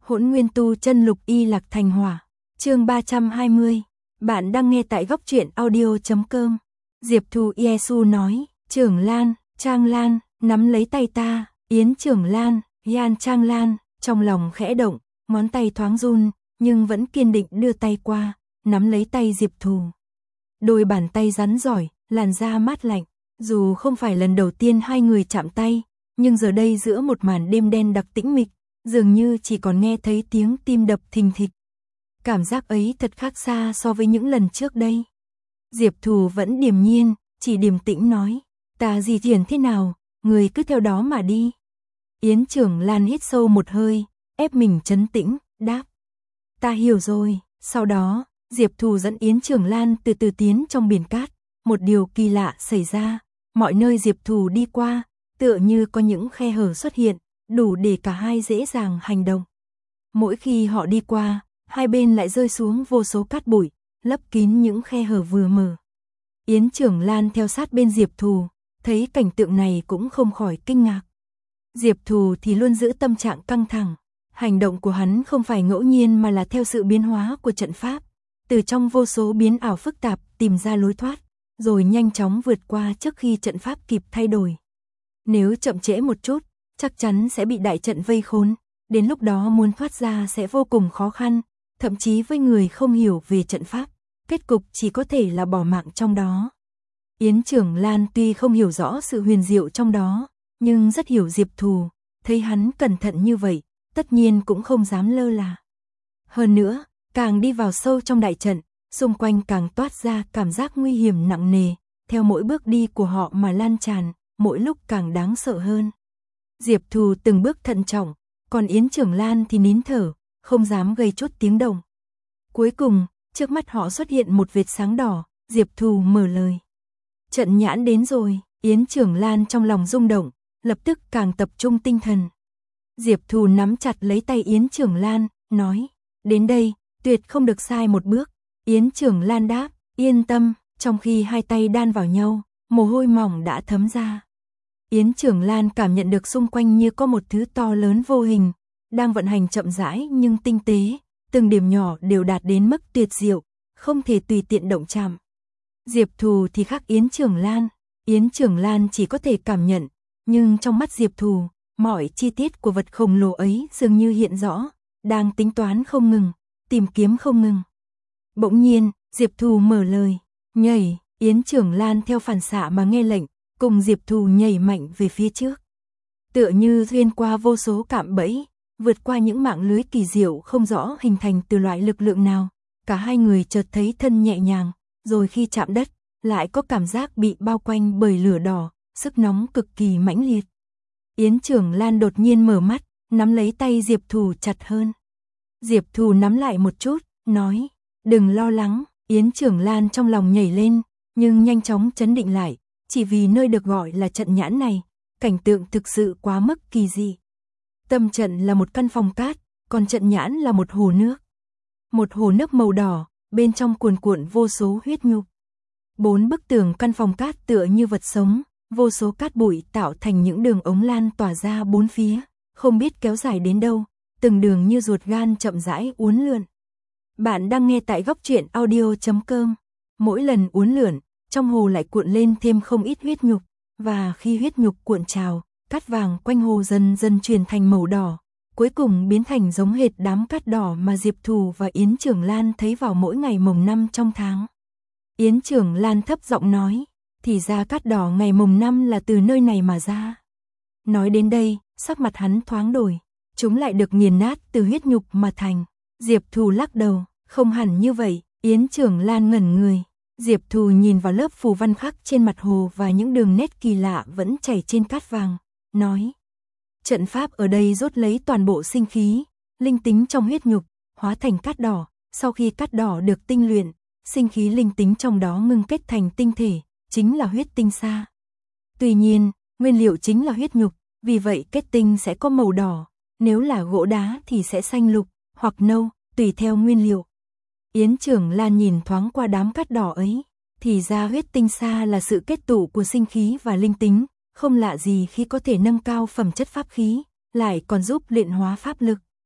Hỗn Nguyên Tu Chân Lục Y Lạc Thành Hỏa. Chương 320. Bạn đang nghe tại góc truyện audio.com. Diệp Thù Yesu nói, Trưởng Lan, Trang Lan, nắm lấy tay ta. Yến Trưởng Lan, Yan Trang Lan, trong lòng khẽ động, ngón tay thoáng run, nhưng vẫn kiên định đưa tay qua, nắm lấy tay Diệp Thù. Đôi bàn tay rắn giỏi, làn da mát lạnh, dù không phải lần đầu tiên hai người chạm tay, nhưng giờ đây giữa một màn đêm đen đặc tĩnh mịch, dường như chỉ còn nghe thấy tiếng tim đập thình thịch. Cảm giác ấy thật khác xa so với những lần trước đây. Diệp Thù vẫn điềm nhiên, chỉ điềm tĩnh nói, ta di chuyển thế nào, người cứ theo đó mà đi. Yến Trưởng Lan hít sâu một hơi, ép mình trấn tĩnh, đáp, ta hiểu rồi. Sau đó, Diệp Thù dẫn Yến Trưởng Lan từ từ tiến trong biển cát. Một điều kỳ lạ xảy ra, mọi nơi Diệp Thù đi qua, tựa như có những khe hở xuất hiện, đủ để cả hai dễ dàng hành động. Mỗi khi họ đi qua, hai bên lại rơi xuống vô số cát bụi, lấp kín những khe hở vừa mở. Yến Trưởng Lan theo sát bên Diệp Thù, thấy cảnh tượng này cũng không khỏi kinh ngạc. Diệp Thù thì luôn giữ tâm trạng căng thẳng, hành động của hắn không phải ngẫu nhiên mà là theo sự biến hóa của trận pháp, từ trong vô số biến ảo phức tạp tìm ra lối thoát, rồi nhanh chóng vượt qua trước khi trận pháp kịp thay đổi. Nếu chậm trễ một chút, chắc chắn sẽ bị đại trận vây khốn, đến lúc đó muốn thoát ra sẽ vô cùng khó khăn, thậm chí với người không hiểu về trận pháp, kết cục chỉ có thể là bỏ mạng trong đó. Yến Trưởng Lan tuy không hiểu rõ sự huyền diệu trong đó, nhưng rất hiểu Diệp Thù, thấy hắn cẩn thận như vậy, tất nhiên cũng không dám lơ là. Hơn nữa, càng đi vào sâu trong đại trận, xung quanh càng toát ra cảm giác nguy hiểm nặng nề, theo mỗi bước đi của họ mà lan tràn, mỗi lúc càng đáng sợ hơn. Diệp Thù từng bước thận trọng, còn Yến Trưởng Lan thì nín thở, không dám gây chút tiếng động. Cuối cùng, trước mắt họ xuất hiện một vệt sáng đỏ, Diệp Thù mở lời. Trận nhãn đến rồi. Yến Trưởng Lan trong lòng rung động, lập tức càng tập trung tinh thần. Diệp Thù nắm chặt lấy tay Yến Trưởng Lan, nói, đến đây, tuyệt không được sai một bước. Yến Trưởng Lan đáp, yên tâm, trong khi hai tay đan vào nhau, mồ hôi mỏng đã thấm ra. Yến Trưởng Lan cảm nhận được xung quanh như có một thứ to lớn vô hình, đang vận hành chậm rãi nhưng tinh tế, từng điểm nhỏ đều đạt đến mức tuyệt diệu, không thể tùy tiện động chạm. Diệp Thù thì khác Yến Trưởng Lan, Yến Trưởng Lan chỉ có thể cảm nhận, nhưng trong mắt Diệp Thù, mọi chi tiết của vật khổng lồ ấy dường như hiện rõ, đang tính toán không ngừng, tìm kiếm không ngừng. Bỗng nhiên, Diệp Thù mở lời, nhảy. Yến Trưởng Lan theo phản xạ mà nghe lệnh, cùng Diệp Thù nhảy mạnh về phía trước. Tựa như xuyên qua vô số cạm bẫy, vượt qua những mạng lưới kỳ diệu không rõ hình thành từ loại lực lượng nào, cả hai người chợt thấy thân nhẹ nhàng, rồi khi chạm đất, lại có cảm giác bị bao quanh bởi lửa đỏ, sức nóng cực kỳ mãnh liệt. Yến Trưởng Lan đột nhiên mở mắt, nắm lấy tay Diệp Thù chặt hơn. Diệp Thù nắm lại một chút, nói, đừng lo lắng. Yến Trưởng Lan trong lòng nhảy lên, nhưng nhanh chóng trấn định lại, chỉ vì nơi được gọi là trận nhãn này, cảnh tượng thực sự quá mức kỳ dị. Tâm trận là một căn phòng cát, còn trận nhãn là một hồ nước. Một hồ nước màu đỏ, bên trong cuồn cuộn vô số huyết nhục. Bốn bức tường căn phòng cát tựa như vật sống, vô số cát bụi tạo thành những đường ống lan tỏa ra bốn phía, không biết kéo dài đến đâu, từng đường như ruột gan chậm rãi uốn lượn. Bạn đang nghe tại góc truyện audio.com. Mỗi lần uốn lượn, trong hồ lại cuộn lên thêm không ít huyết nhục, và khi huyết nhục cuộn trào, cát vàng quanh hồ dần dần chuyển thành màu đỏ, cuối cùng biến thành giống hệt đám cát đỏ mà Diệp Thù và Yến Trưởng Lan thấy vào mỗi ngày mồng 5 trong tháng. Yến Trưởng Lan thấp giọng nói, thì ra cát đỏ ngày mồng 5 là từ nơi này mà ra. Nói đến đây, sắc mặt hắn thoáng đổi, chúng lại được nghiền nát từ huyết nhục mà thành. Diệp Thù lắc đầu, không hẳn như vậy. Yến Trưởng Lan ngẩn người. Diệp Thù nhìn vào lớp phù văn khắc trên mặt hồ và những đường nét kỳ lạ vẫn chảy trên cát vàng, nói, trận pháp ở đây rút lấy toàn bộ sinh khí, linh tính trong huyết nhục, hóa thành cát đỏ. Sau khi cát đỏ được tinh luyện, sinh khí linh tính trong đó ngưng kết thành tinh thể, chính là huyết tinh sa. Tuy nhiên, nguyên liệu chính là huyết nhục, vì vậy kết tinh sẽ có màu đỏ, nếu là gỗ đá thì sẽ xanh lục, hoặc nâu, tùy theo nguyên liệu. Yến Trưởng Lan nhìn thoáng qua đám cát đỏ ấy, thì ra huyết tinh sa là sự kết tụ của sinh khí và linh tính, không lạ gì khi có thể nâng cao phẩm chất pháp khí, lại còn giúp luyện hóa pháp lực.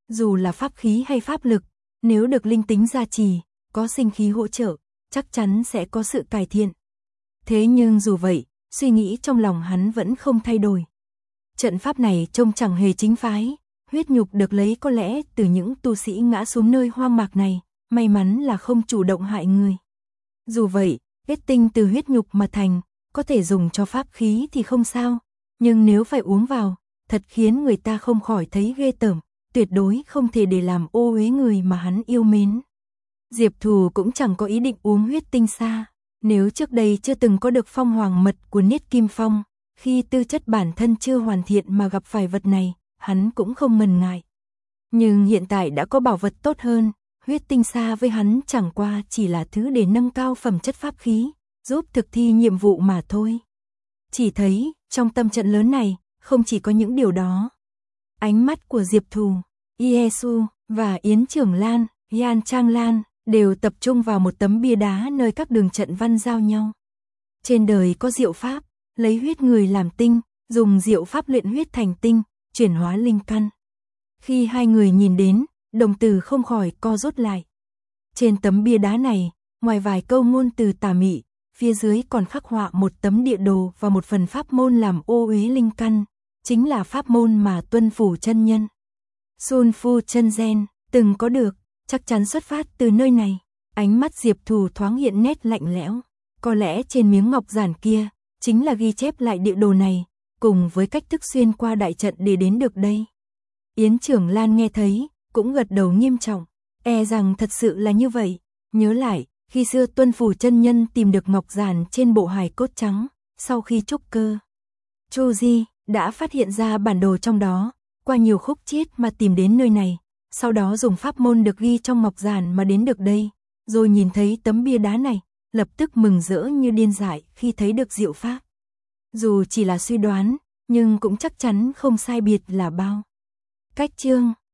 Dù là pháp khí hay pháp lực, nếu được linh tính gia trì, có sinh khí hỗ trợ, chắc chắn sẽ có sự cải thiện. Thế nhưng dù vậy, suy nghĩ trong lòng hắn vẫn không thay đổi. Trận pháp này trông chẳng hề chính phái, huyết nhục được lấy có lẽ từ những tu sĩ ngã xuống nơi hoang mạc này, may mắn là không chủ động hại người. Dù vậy, kết tinh từ huyết nhục mà thành, có thể dùng cho pháp khí thì không sao, nhưng nếu phải uống vào, thật khiến người ta không khỏi thấy ghê tởm, tuyệt đối không thể để làm ô uế người mà hắn yêu mến. Diệp Thù cũng chẳng có ý định uống huyết tinh xa, nếu trước đây chưa từng có được phong hoàng mật của Niết Kim Phong, khi tư chất bản thân chưa hoàn thiện mà gặp phải vật này, hắn cũng không ngần ngại. Nhưng hiện tại đã có bảo vật tốt hơn, huyết tinh xa với hắn chẳng qua chỉ là thứ để nâng cao phẩm chất pháp khí, giúp thực thi nhiệm vụ mà thôi. Chỉ thấy, trong tâm trận lớn này, không chỉ có những điều đó. Ánh mắt của Diệp Thù, Yesu và Yến Trưởng Lan, Yan Trang Lan đều tập trung vào một tấm bia đá nơi các đường trận văn giao nhau. Trên đời có diệu pháp, lấy huyết người làm tinh, dùng diệu pháp luyện huyết thành tinh, chuyển hóa linh căn. Khi hai người nhìn đến, đồng tử không khỏi co rút lại. Trên tấm bia đá này, ngoài vài câu ngôn từ tà mị, phía dưới còn khắc họa một tấm địa đồ và một phần pháp môn làm ô uế linh căn, chính là pháp môn mà Tuân Phủ chân nhân, Sun Phu chân gen từng có được, chắc chắn xuất phát từ nơi này. Ánh mắt Diệp Thù thoáng hiện nét lạnh lẽo, có lẽ trên miếng ngọc giản kia chính là ghi chép lại địa đồ này, cùng với cách thức xuyên qua đại trận để đến được đây. Yến Trưởng Lan nghe thấy, cũng gật đầu nghiêm trọng, e rằng thật sự là như vậy. Nhớ lại, khi xưa Tuân Phủ chân nhân tìm được ngọc giản trên bộ hài cốt trắng, sau khi trúc cơ, Chu Di đã phát hiện ra bản đồ trong đó, qua nhiều khúc chiết mà tìm đến nơi này, sau đó dùng pháp môn được ghi trong ngọc giản mà đến được đây, rồi nhìn thấy tấm bia đá này, lập tức mừng rỡ như điên dại khi thấy được diệu pháp. Dù chỉ là suy đoán, nhưng cũng chắc chắn không sai biệt là bao. Cách chương